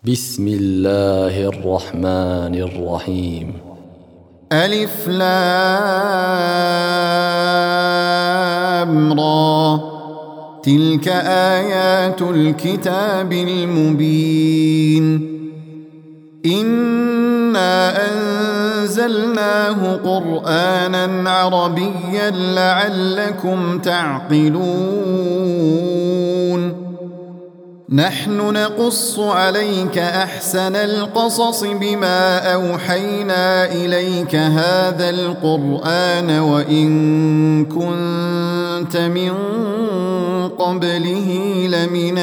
بسم الله الرحمن الرحيم. ألف لام را، تلك آيات الكتاب المبين. إنا أنزلناه قرآنا عربيا لعلكم تعقلون. نحن نقص عليك أحسن القصص بما أوحينا إليك هذا القرآن وإن كنت من قبله لمن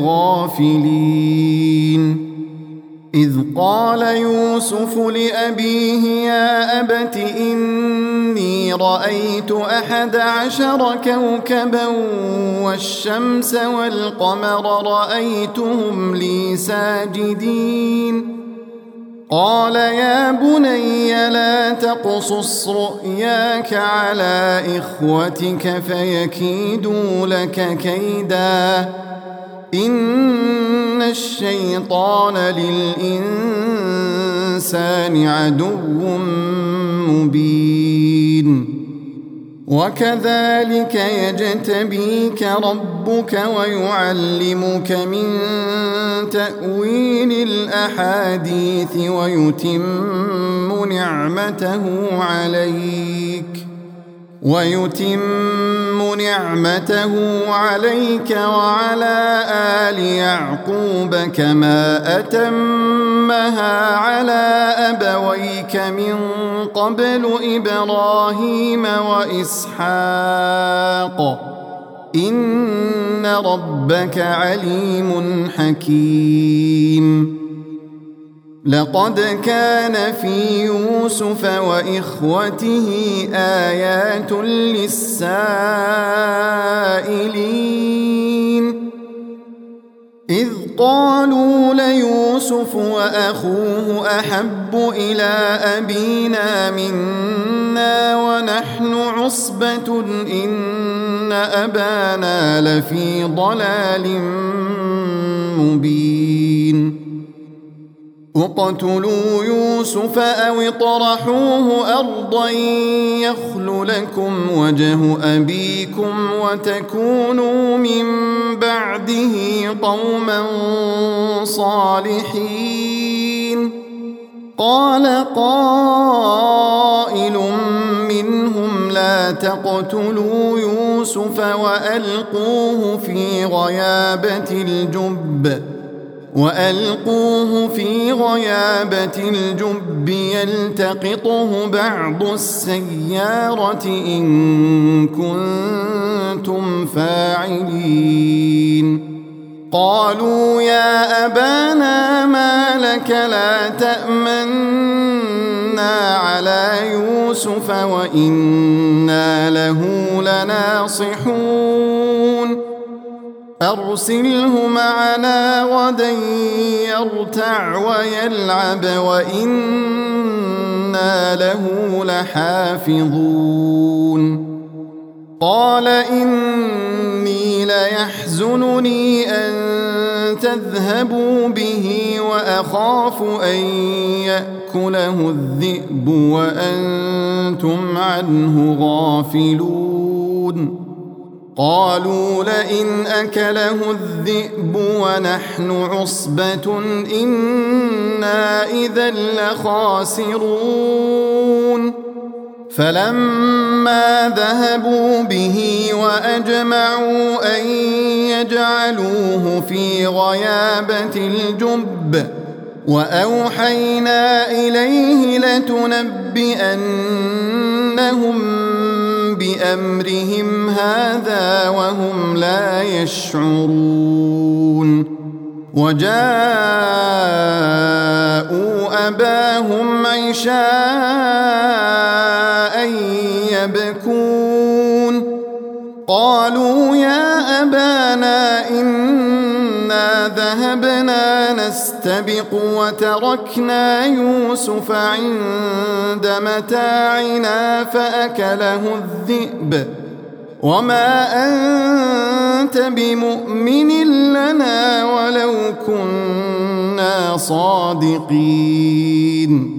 الغافلين. إذ قال يوسف لأبيه يا أبت إني رأيت 11 كوكبا والشمس والقمر رأيتهم لي ساجدين. قال يا بني لا تقصص رؤياك على إخوتك فيكيدوا لك كيدا إن الشيطان للإنسان عدو مبين. وكذلك يجتبيك ربك ويعلمك من تأويل الأحاديث ويتم نعمته عليك وعلى آل يعقوب كما أتمها على أبويك من قبل إبراهيم وإسحاق إن ربك عليم حكيم. لقد كان في يوسف وإخوته آيات للسائلين إذ قالوا ليوسف وأخوه أحب إلى أبينا منا ونحن عصبة إن أبانا لفي ضلال مبين. اقتلوا يوسف أو اطرحوه أرضا يخل لكم وجه أبيكم وتكونوا من بعده قوما صالحين. قال قائل منهم لا تقتلوا يوسف وألقوه في غيابة الجب يلتقطه بعض السيارة إن كنتم فاعلين. قالوا يا أبانا ما لك لا تأمنا على يوسف وإنا له لناصحون. أرسله معنا غدا يرتع ويلعب وإنا له لحافظون. قال إني ليحزنني أن تذهبوا به وأخاف أن يأكله الذئب وأنتم عنه غافلون. قالوا لئن أكله الذئب ونحن عصبة إنا إذا لخاسرون. فلما ذهبوا به وأجمعوا أن يجعلوه في غيابة الجب وأوحينا إليه لتنبئنهم بأمرهم هذا وهم لا يشعرون. وجاءوا أباهم عشاء يبكون. قالوا يا أبانا إنا ذهبنا نستبق وتركنا يوسف عند متاعنا فأكله الذئب وما أنت بمؤمن لنا ولو كنا كنا صادقين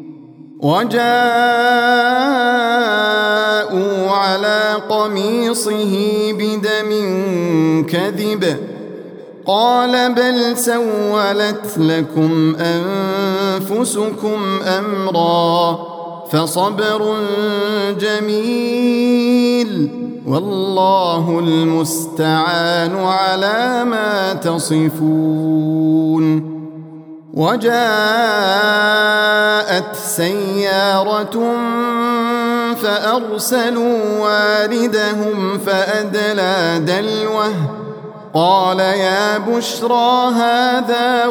وجاءوا على قميصه بدم كذب قال بل سولت لكم أنفسكم أمرا فصبر جميل والله المستعان على ما تصفون وجاءت سيارة فأرسلوا واردهم فأدلى دلوه قال يا بشرى هذا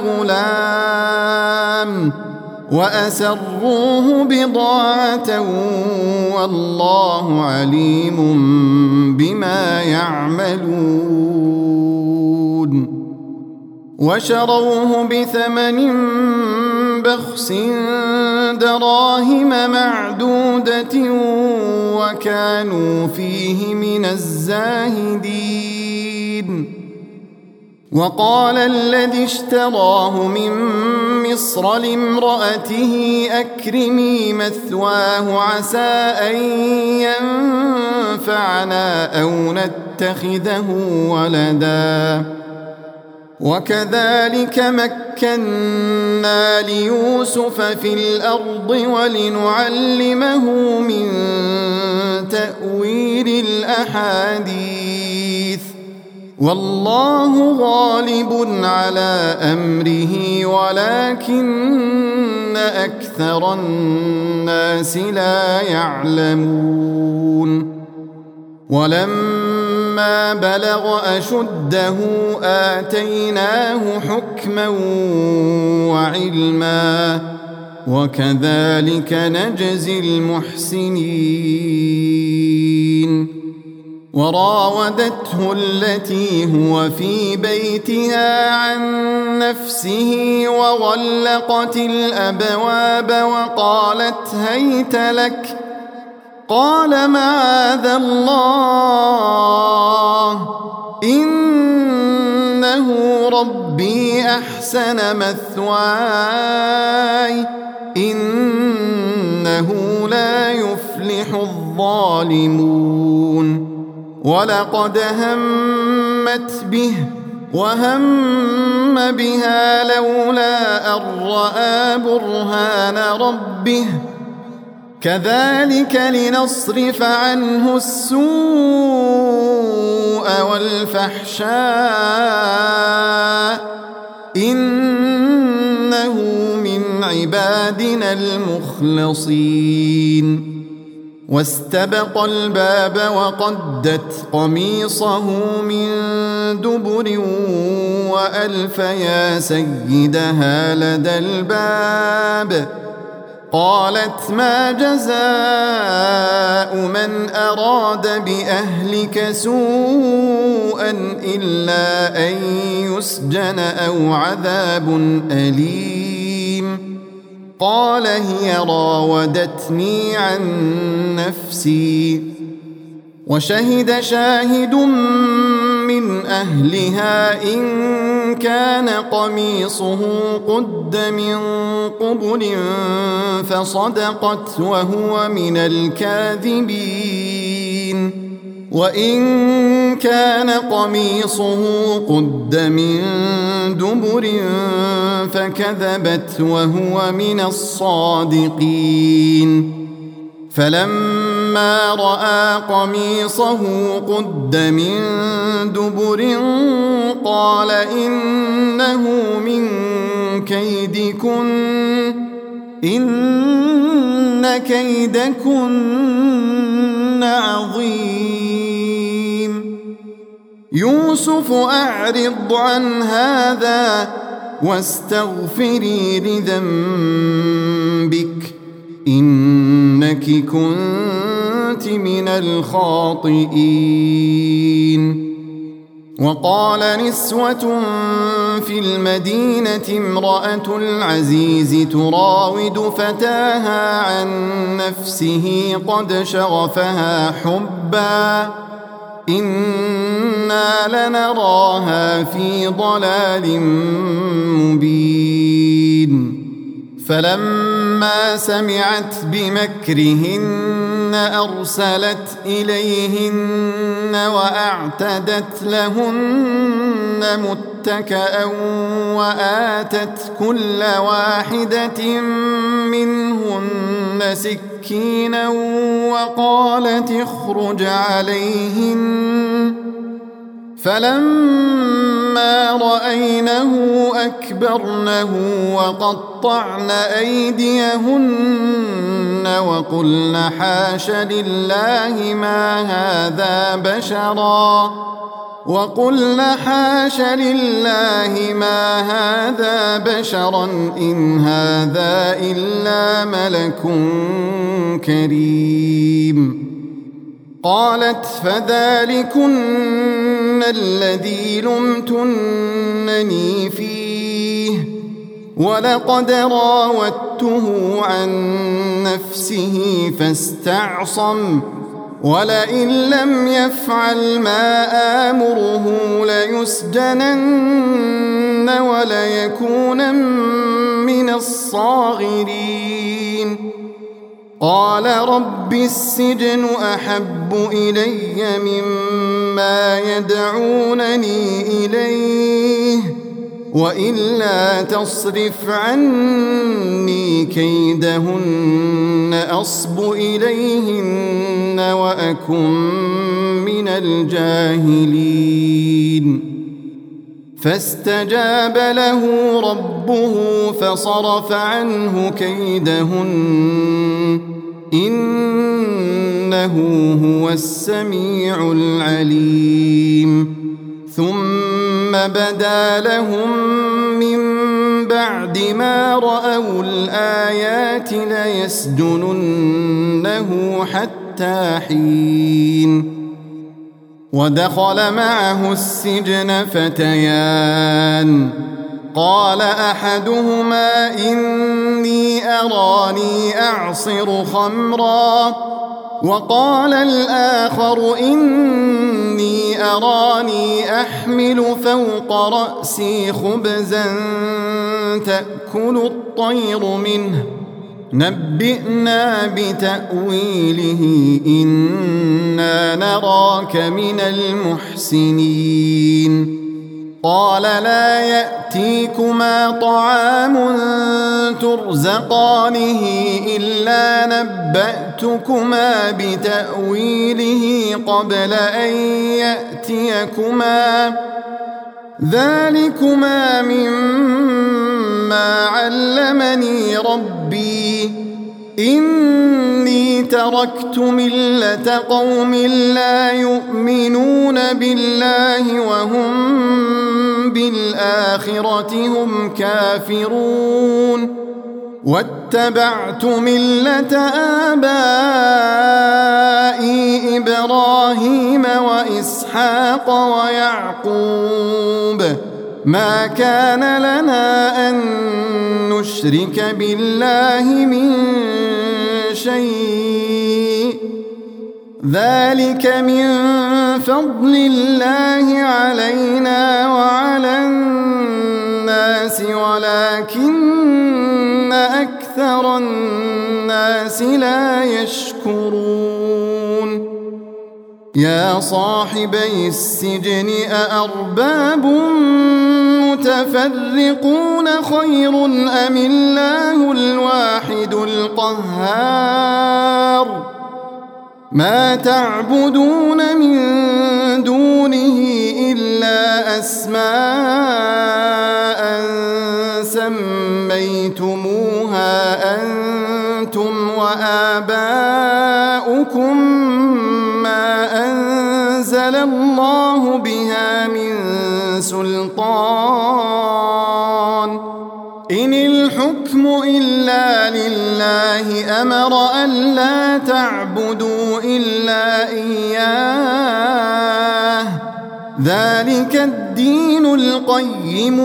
غلام وأسروه بضاعة والله عليم بما يعملون وشروه بثمن بخس دراهم معدودة وكانوا فيه من الزاهدين وقال الذي اشتراه من مصر لامرأته أكرمي مثواه عسى أن ينفعنا أو نتخذه ولدا وكذلك مكنا ليوسف في الأرض ولنعلمه من تأويل الأحاديث والله غالب على أمره ولكن أكثر الناس لا يعلمون ولما بلغ أشده آتيناه حكما وعلما وكذلك نجزي المحسنين وراودته التي هو في بيتها عن نفسه وغلقت الأبواب وقالت هيت لك قال معاذ الله إنه ربي أحسن مثواي إنه لا يفلح الظالمون ولقد همت به وهم بها لولا أن رأى برهان ربه كذلك لنصرف عنه السوء والفحشاء إنه من عبادنا المخلصين واستبق الباب وقدت قميصه من دبر وألف يا سيدها لدى الباب قالت ما جزاء من أراد بأهلك سوءا إلا أن يسجن أو عذاب أليم قال هي راودتني عن نفسي وشهد شاهد من أهلها إن كان قميصه قد من قبل فصدقت وهو من الكاذبين وإن كان قميصه قد من دبر فكذبت وهو من الصادقين فلما رأى قميصه قد من دبر قال إنه من كيدكن إن كيدكن عظيم يوسف أعرض عن هذا واستغفري لذنبك إنك كنت من الخاطئين وقال نسوة في المدينة امرأة العزيز تراود فتاها عن نفسه قد شغفها حبا إنا لنراها في ضلال مبين فلما سمعت بمكرهن أرسلت إليهن وأعتدت لهن متكأ وآتت كل واحدة منهن سكينا وقالت اخرج عليهن فلما رأينه أكبرنه وقطعن أيديهن وقلن حاش لله ما هذا بشرا إن هذا إلا ملك كريم. قالت فذلكن الذي لمتنني فيه ولقد راودته عن نفسه فاستعصم ولئن لم يفعل ما آمره ليسجنن وليكونن من الصاغرين. قال رب السجن أحب إلي مما يدعونني إليه وإلا تصرف عني كيدهن أصب إليهن وأكن من الجاهلين. فاستجاب له ربه فصرف عنه كيدهن إنه هو السميع العليم. ثم بدا لهم من بعد ما رأوا الآيات ليسجننه حتى حين. ودخل معه السجن فتيان قال أحدهما إني أراني أعصر خمرا وقال الآخر إني أراني أحمل فوق رأسي خبزا تأكل الطير منه نبئنا بتأويله إنا نراك من المحسنين. قال لا يأتيكما طعام ترزقانه إلا نبأتكما بتأويله قبل أن يأتيكما ذلكما مما علمني ربي إني تركت ملة قوم لا يؤمنون بالله وهم بالآخرة هم كافرون واتبعت ملة آبائي إبراهيم وإسحاق ويعقوب ما كان لنا أن نشرك بالله من شيء ذلك من فضل الله علينا وعلى الناس ولكن أكثر الناس لا يشكرون. يا صاحبي السجن أأرباب متفرقون خير أم الله الواحد القهار ما تعبدون من دونه إلا أسماء سميتموها أنتم وآباؤكم ما أنزل الله بها من سلطان إن الحكم إلا لله أمر ألا تعبدوا إلا إياه ذلك الدين القيم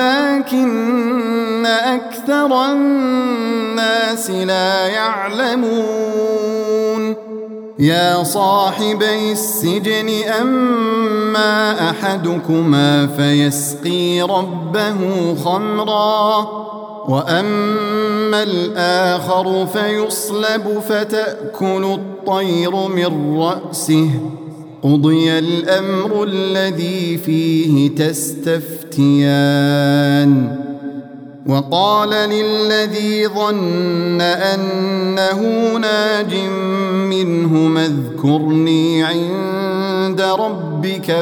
ولكن أكثر الناس لا يعلمون. يا صاحبي السجن أما أحدكما فيسقي ربه خمرا وأما الآخر فيصلب فتأكل الطير من رأسه قضي الأمر الذي فيه تستفتيان. وقال للذي ظن أنه ناج منهما اذكرني عند ربك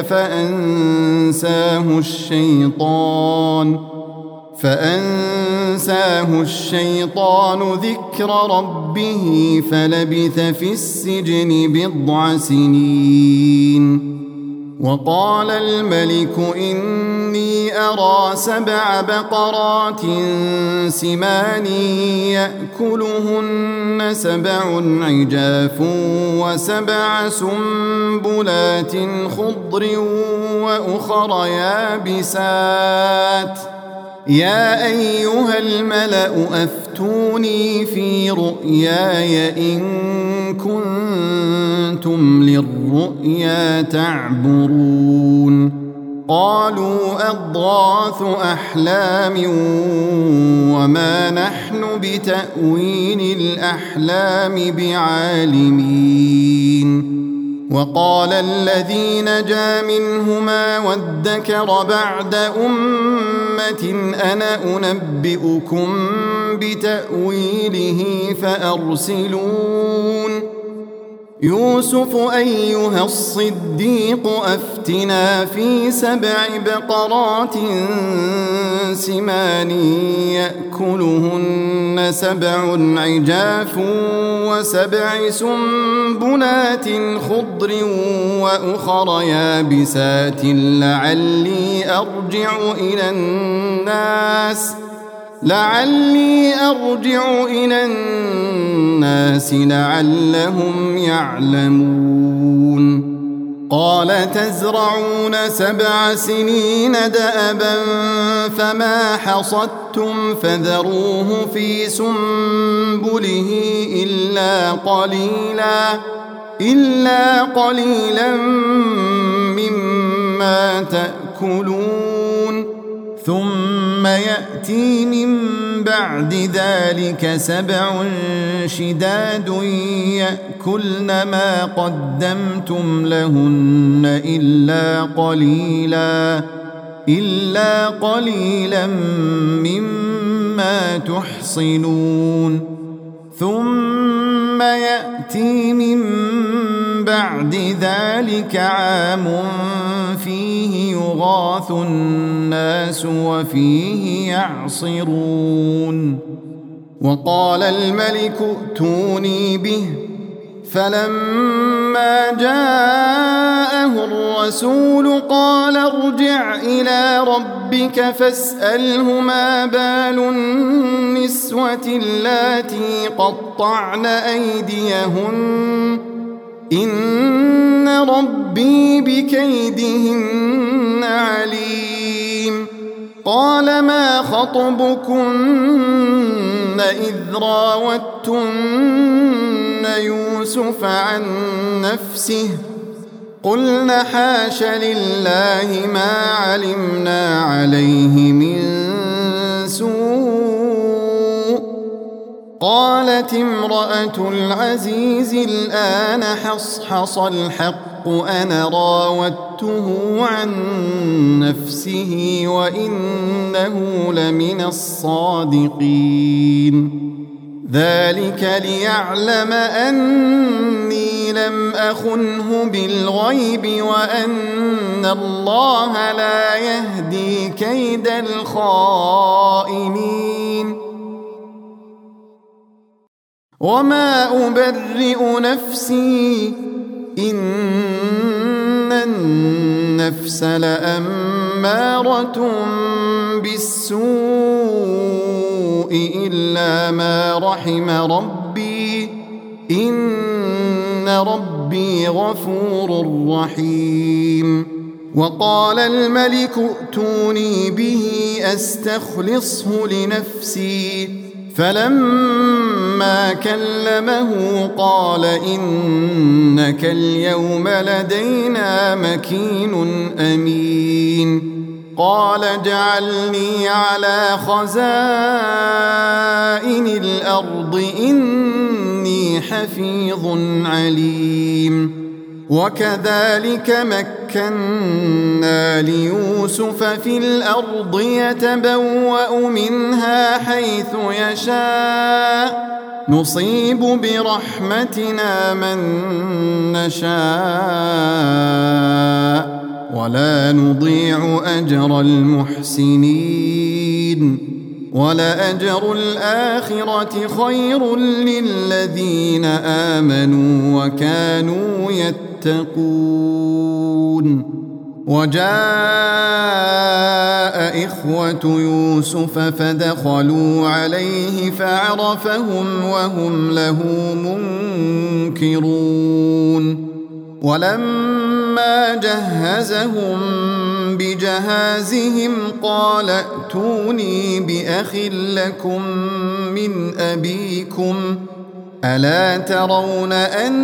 فأنساه الشيطان ذكر ربه فلبث في السجن 9 سنين. وقال الملك إني أرى 7 بقرات سمان يأكلهن 7 عجاف و7 سنبلات خضر وأخر يابسات يا أيها الملأ أفتوني في رؤياي إن كنتم للرؤيا تعبرون. قالوا أضغاث أحلام وما نحن بتأويل الأحلام بعالمين. وقال الذي نجا منهما وادكر بعد أمة أنا أنبئكم بتأويله فأرسلون. يوسف أيها الصديق أفتنا في 7 بقرات سمان يأكلهن 7 عجاف و7 سنبلات خضر وأخر يابسات لعلي أرجع إلى الناس لعلهم يعلمون. قال تزرعون 7 سنين دأبا فما حصدتم فذروه في سنبله إلا قليلا مما تأكلون. ثم يأتي من بعد ذلك 7 شداد يأكلن ما قدمتم لهن إلا قليلا مما تحصنون. ثم يأتي من بعد ذلك عام فيه يغاث الناس وفيه يعصرون. وقال الملك ائتوني به فلما جاءه الرسول قال ارجع إلى ربك فاسأله ما بال النسوة اللاتي قطعن أيديهن إن ربي بكيدهن عليم. قال ما خطبكن إذ راوتن يوسف عن نفسه قلنا حاش لله ما علمنا عليه من سوء. قالت امرأة العزيز الآن حصحص الحق أنا راودته عن نفسه وإنه لمن الصادقين. ذلك ليعلم أني لم أخنه بالغيب وأن الله لا يهدي كيد الخائنين. وما أبرئ نفسي إن النفس لأمارة بالسوء إلا ما رحم ربي إن ربي غفور رحيم. وقال الملك ائتوني به أستخلصه لنفسي فلما كلمه قال إنك اليوم لدينا مكين أمين قال اجعلني على خزائن الأرض إني حفيظ عليم وكذلك مكنا ليوسف في الأرض يتبوأ منها حيث يشاء نصيب برحمتنا من نشاء ولا نضيع أجر المحسنين ولأجر الآخرة خير للذين آمنوا وكانوا يتقون وجاء إخوة يوسف فدخلوا عليه فعرفهم وهم له منكرون ولما جهزهم بجهازهم قال ائتوني بأخ لكم من أبيكم ألا ترون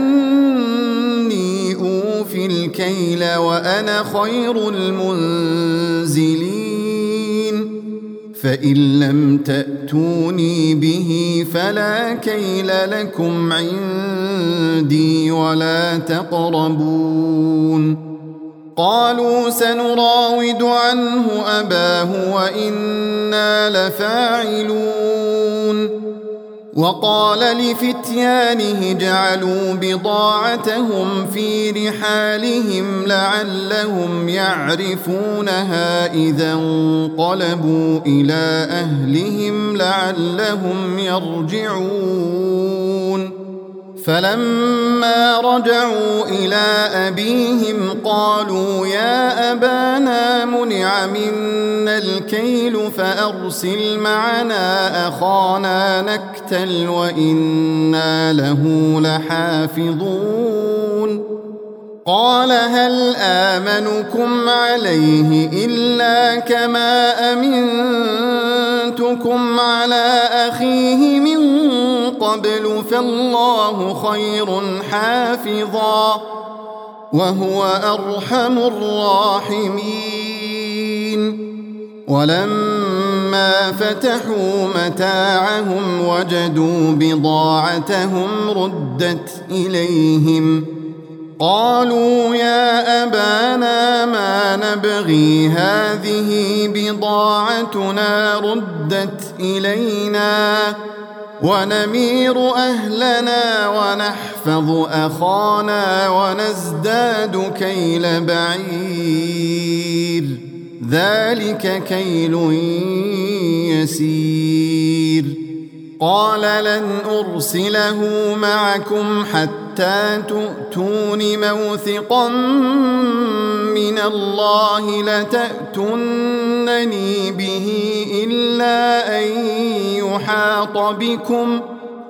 أني أوفي الكيل وأنا خير المنزلين فإن لم تأتوني به فلا كيل لكم عندي ولا تقربون قالوا سنراود عنه أباه وإنا لفاعلون وقال لفتيانه جعلوا بضاعتهم في رحالهم لعلهم يعرفونها إذا انقلبوا إلى أهلهم لعلهم يرجعون فلما رجعوا إلى أبيهم قالوا يا أبانا منع منا الكيل فأرسل معنا أخانا نكتل وإنا له لحافظون قال هل آمنكم عليه إلا كما أمنتكم على أخيه من قبل فالله خير حافظا وهو أرحم الراحمين ولما فتحوا متاعهم وجدوا بضاعتهم ردت إليهم قالوا يا أبانا ما نبغي هذه بضاعتنا ردت إلينا ونمير أهلنا ونحفظ أخانا ونزداد كيل بعير ذلك كيل يسير قال لن أرسله معكم حتى تؤتون موثقا من الله لتأتونني به إلا أن يحاط بكم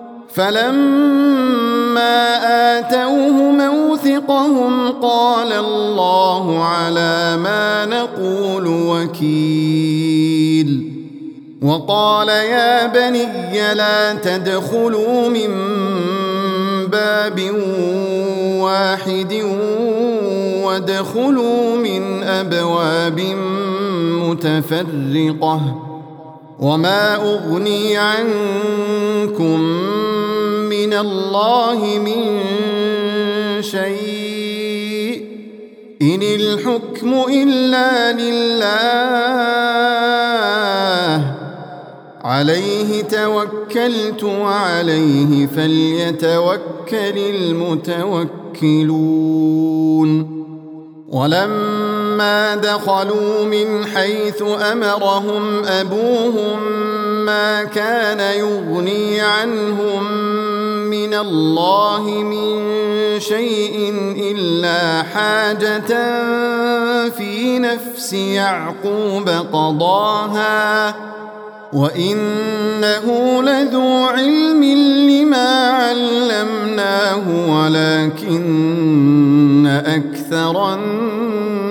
فلما آتوه موثقهم قال الله على ما نقول وكيل وقال يا بني لا تدخلوا من باب واحد وادخلوا من أبواب متفرقة وما أغني عنكم من الله من شيء إن الحكم إلا لله عليه توكلت وعليه فليتوكل المتوكلون ولما دخلوا من حيث أمرهم أبوهم ما كان يغني عنهم من الله من شيء إلا حاجة في نفس يعقوب قضاها وإنه لذو علم لما علمناه ولكن أكثر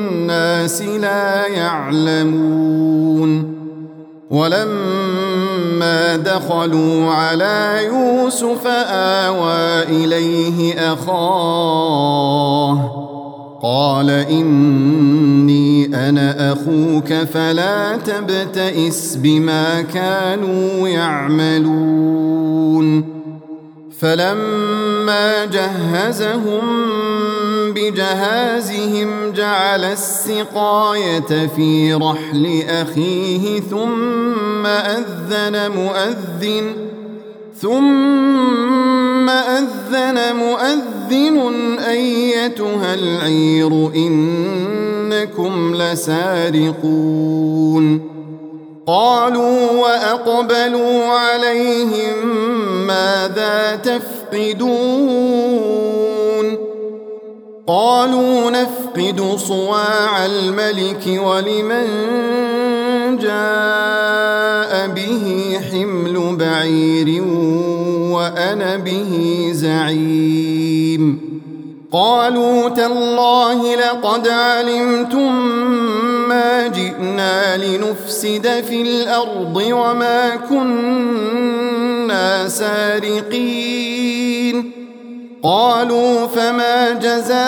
الناس لا يعلمون ولما فلما دخلوا على يوسف آوى إليه أخاه قال إني أنا أخوك فلا تبتئس بما كانوا يعملون فلما جهزهم بجهازهم جعل السقاية في رحل أخيه ثم أذن مؤذن أيتها العير إنكم لسارقون قالوا وأقبلوا عليهم ماذا تفقدون قالوا نفقد صواع الملك ولمن جاء به حمل بعير وأنا به زعيم قالوا تالله لقد علمتم ما جئنا لنفسد في الأرض وما كنا سارقين قالوا فما جزاؤه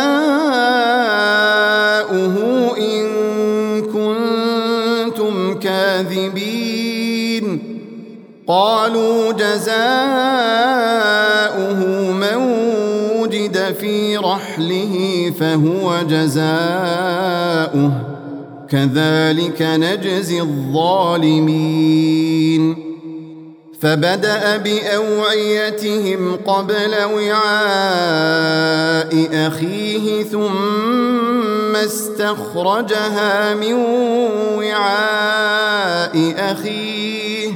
إن كنتم كاذبين قالوا جزاؤه من وجد في رحله فهو جزاؤه كذلك نجزي الظالمين فبدأ بأوعيتهم قبل وعاء أخيه ثم استخرجها من وعاء أخيه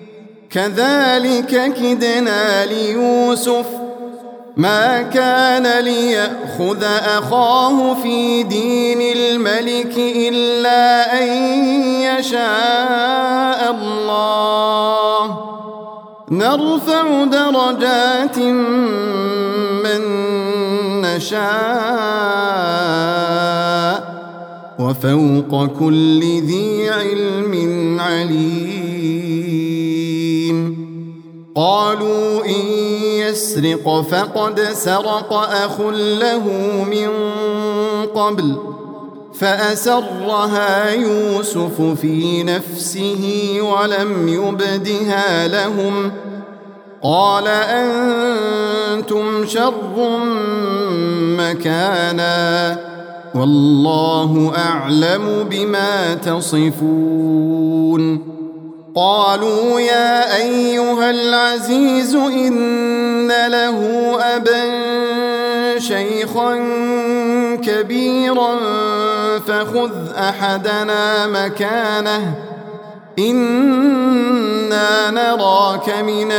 كذلك كدنا ليوسف ما كان ليأخذ أخاه في دين الملك إلا أن يشاء الله نرفع درجات من نشاء وفوق كل ذي علم عليم قالوا إن يسرق فقد سرق أخ له من قبل فأسرها يوسف في نفسه ولم يبدها لهم قال أنتم شر مكانا والله أعلم بما تصفون قالوا يا أيها العزيز إن له أبا شيخا كبيرا فخذ أحدنا مكانه إنا نراك من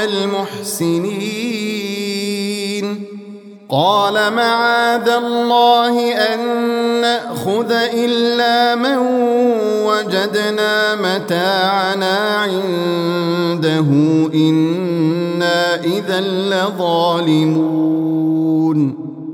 المحسنين قال معاذ الله أن نأخذ إلا من وجدنا متاعنا عنده إنا إذا لظالمون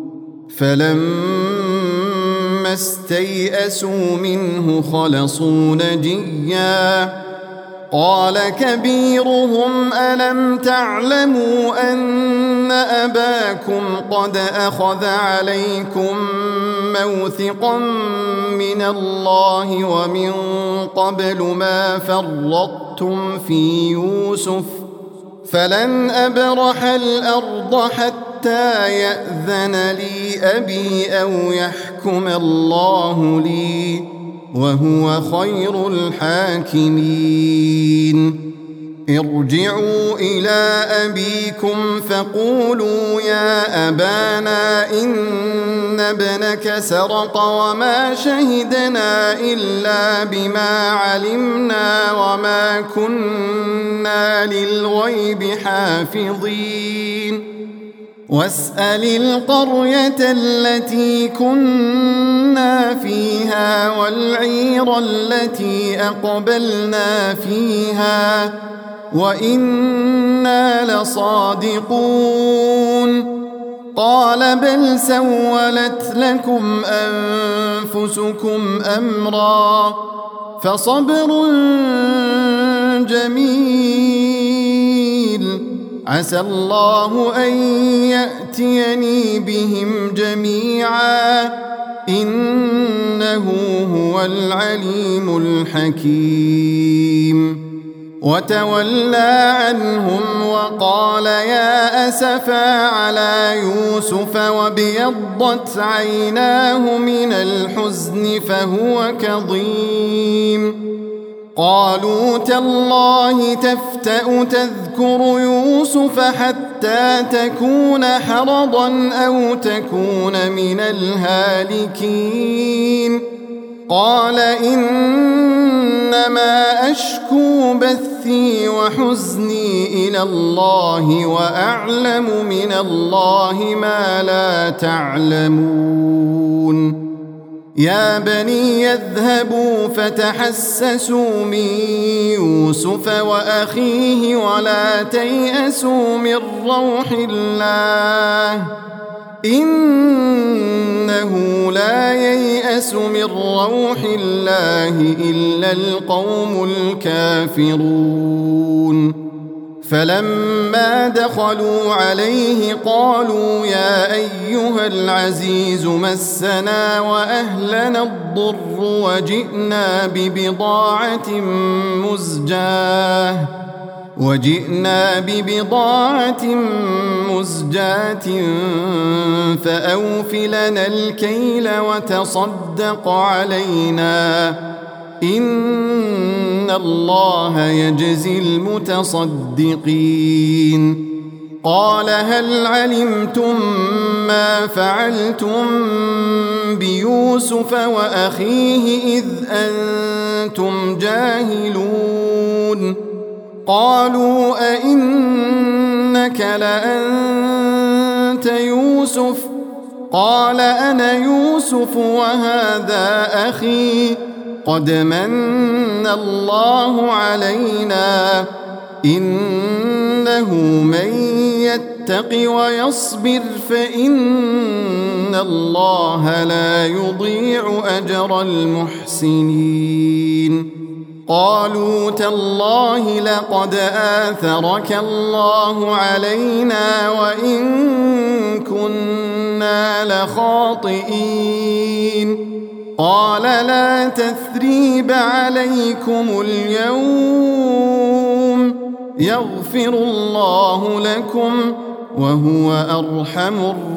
فلما استيئسوا منه خلصوا نجيا قال كبيرهم ألم تعلموا أن أباكم قد أخذ عليكم موثقا من الله ومن قبل ما فرطتم في يوسف فلن أبرح الأرض حتى يأذن لي أبي أو يحكم الله لي وهو خير الحاكمين ارجعوا إلى أبيكم فقولوا يا أبانا إن ابنك سرق وما شهدنا إلا بما علمنا وما كنا للغيب حافظين واسأل القرية التي كنا فيها والعير التي أقبلنا فيها وإنا لصادقون قال بل سولت لكم أنفسكم أمرا فصبر جميل عسى الله أن يأتيني بهم جميعا إنه هو العليم الحكيم وتولى عنهم وقال يا أسفا على يوسف وابيضت عيناه من الحزن فهو كظيم قالوا تالله تفتأ تذكر يوسف حتى تكون حرضا أو تكون من الهالكين قال إنما أشكو بثي وحزني إلى الله وأعلم من الله ما لا تعلمون يا بني يذهبوا فتحسسوا من يوسف وأخيه ولا تيأسوا من روح الله إنه لا ييأس من روح الله إلا القوم الكافرون فلما دخلوا عليه قالوا يا أيها العزيز مسنا وأهلنا الضر وجئنا ببضاعة مزجاة فأوف لنا الكيل وتصدق علينا إن الله يجزي المتصدقين قال هل علمتم ما فعلتم بيوسف وأخيه إذ أنتم جاهلون قالوا أئنك لأنت يوسف قال أنا يوسف وهذا أخي قد من الله علينا إنه من يتق ويصبر فإن الله لا يضيع أجر المحسنين قالوا تالله لقد آثرك الله علينا وإن كنا لخاطئين قال لا تثريب عليكم اليوم يغفر الله لكم وهو أرحم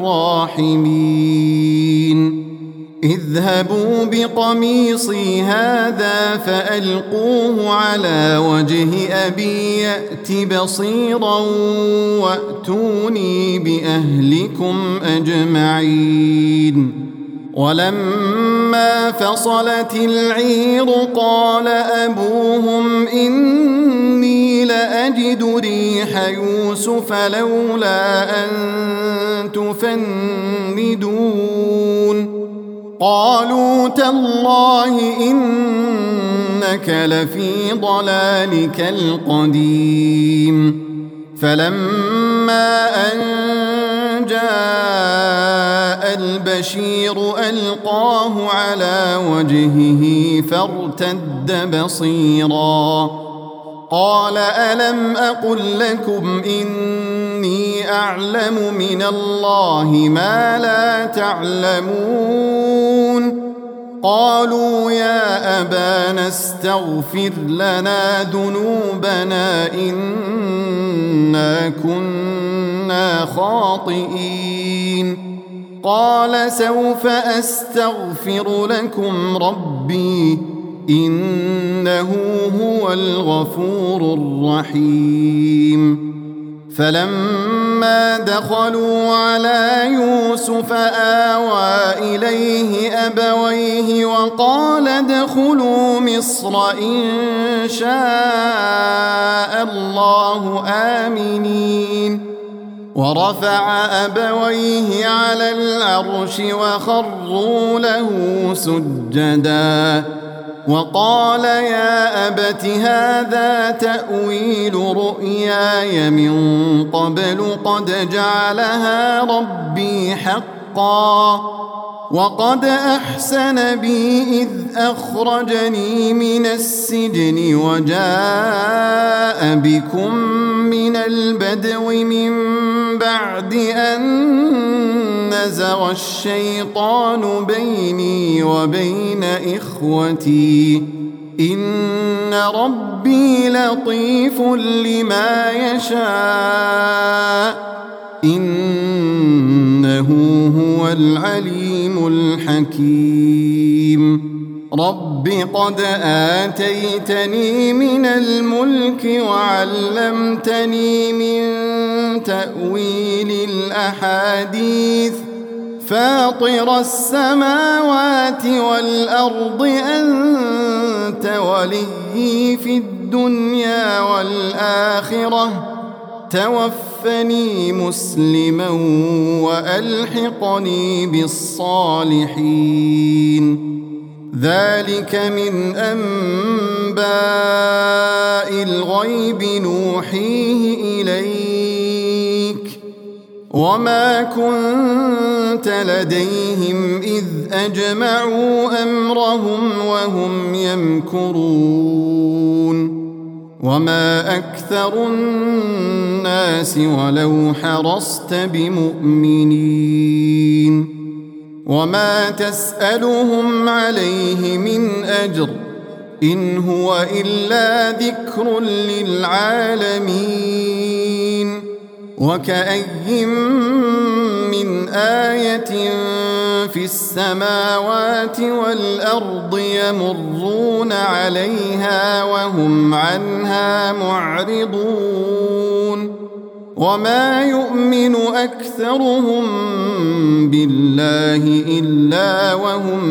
الراحمين اذهبوا بقميصي هذا فألقوه على وجه أبي يأت بصيرا وأتوني بأهلكم أجمعين ولما فصلت العير قال أبوهم إني لأجد ريح يوسف لولا أن تفندون قالوا تالله إنك لفي ضلالك القديم فلما أن جاء البشير ألقاه على وجهه فارتد بصيرا قال ألم أقل لكم إني أعلم من الله ما لا تعلمون قالوا يا أبانا استغفر لنا ذنوبنا إنا كنا خاطئين قال سوف أستغفر لكم ربي إنه هو الغفور الرحيم فلما دخلوا على يوسف آوى إليه أبويه وقال ادخلوا مصر إن شاء الله آمنين ورفع أبويه على العرش وخروا له سجدا وقال يا أبت هذا تأويل رؤياي من قبل قد جعلها ربي حقا وقد أحسن بي إذ أخرجني من السجن وجاء بكم من البدو من بعد أن نزغ الشيطان بيني وبين إخوتي إن ربي لطيف لما يشاء إنه هو العليم الحكيم رب قد آتيتني من الملك وعلمتني من تأويل الأحاديث فاطر السماوات والأرض أنت وليي في الدنيا والآخرة توفني مسلما وألحقني بالصالحين ذلك من أنباء الغيب نوحيه إليك وما كنت لديهم إذ أجمعوا أمرهم وهم يمكرون وما أكثر الناس ولو حرصت بمؤمنين وما تسألهم عليه من أجر إن هو إلا ذكر للعالمين وكأي من آية في السماوات والأرض يمرون عليها وهم عنها معرضون وما يؤمن أكثرهم بالله إلا وهم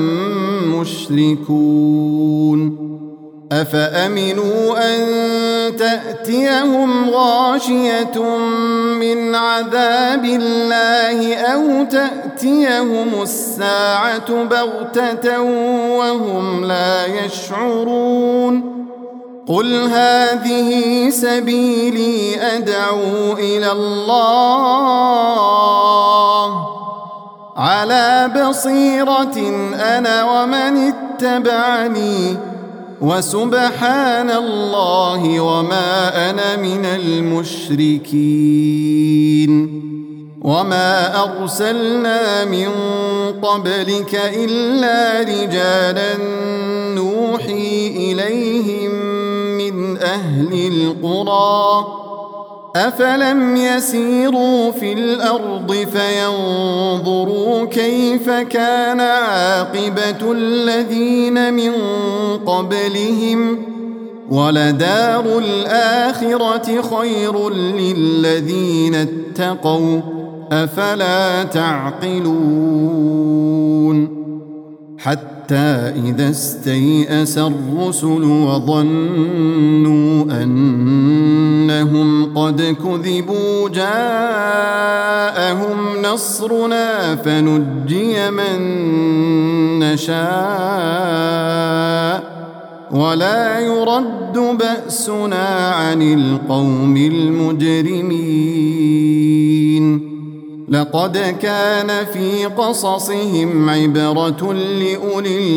مشركون أفأمنوا أن تأتيهم غاشية من عذاب الله أو تأتيهم الساعة بغتة وهم لا يشعرون قل هذه سبيلي أدعو إلى الله على بصيرة أنا ومن اتبعني وسبحان الله وما أنا من المشركين وما أرسلنا من قبلك إلا رجالا نوحي إليهم من أهل القرى أفلم يسيروا في الأرض فينظروا كيف كان عاقبة الذين من قبلهم ولدار الآخرة خير للذين اتقوا أفلا تعقلون حتى إذا استيأس الرسل وظنوا أنهم قد كذبوا جاءهم نصرنا فنجي من نشاء ولا يرد بأسنا عن القوم المجرمين لقد كان في قصصهم عبرة لأولي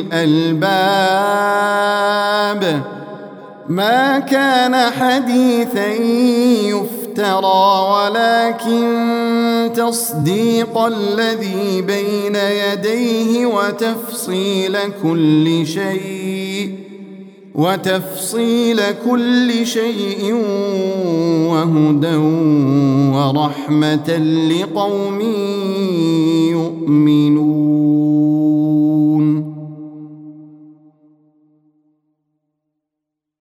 الألباب ما كان حديثا يفترى ولكن تصديق الذي بين يديه وتفصيل كل شيء وهدى ورحمة لقوم يؤمنون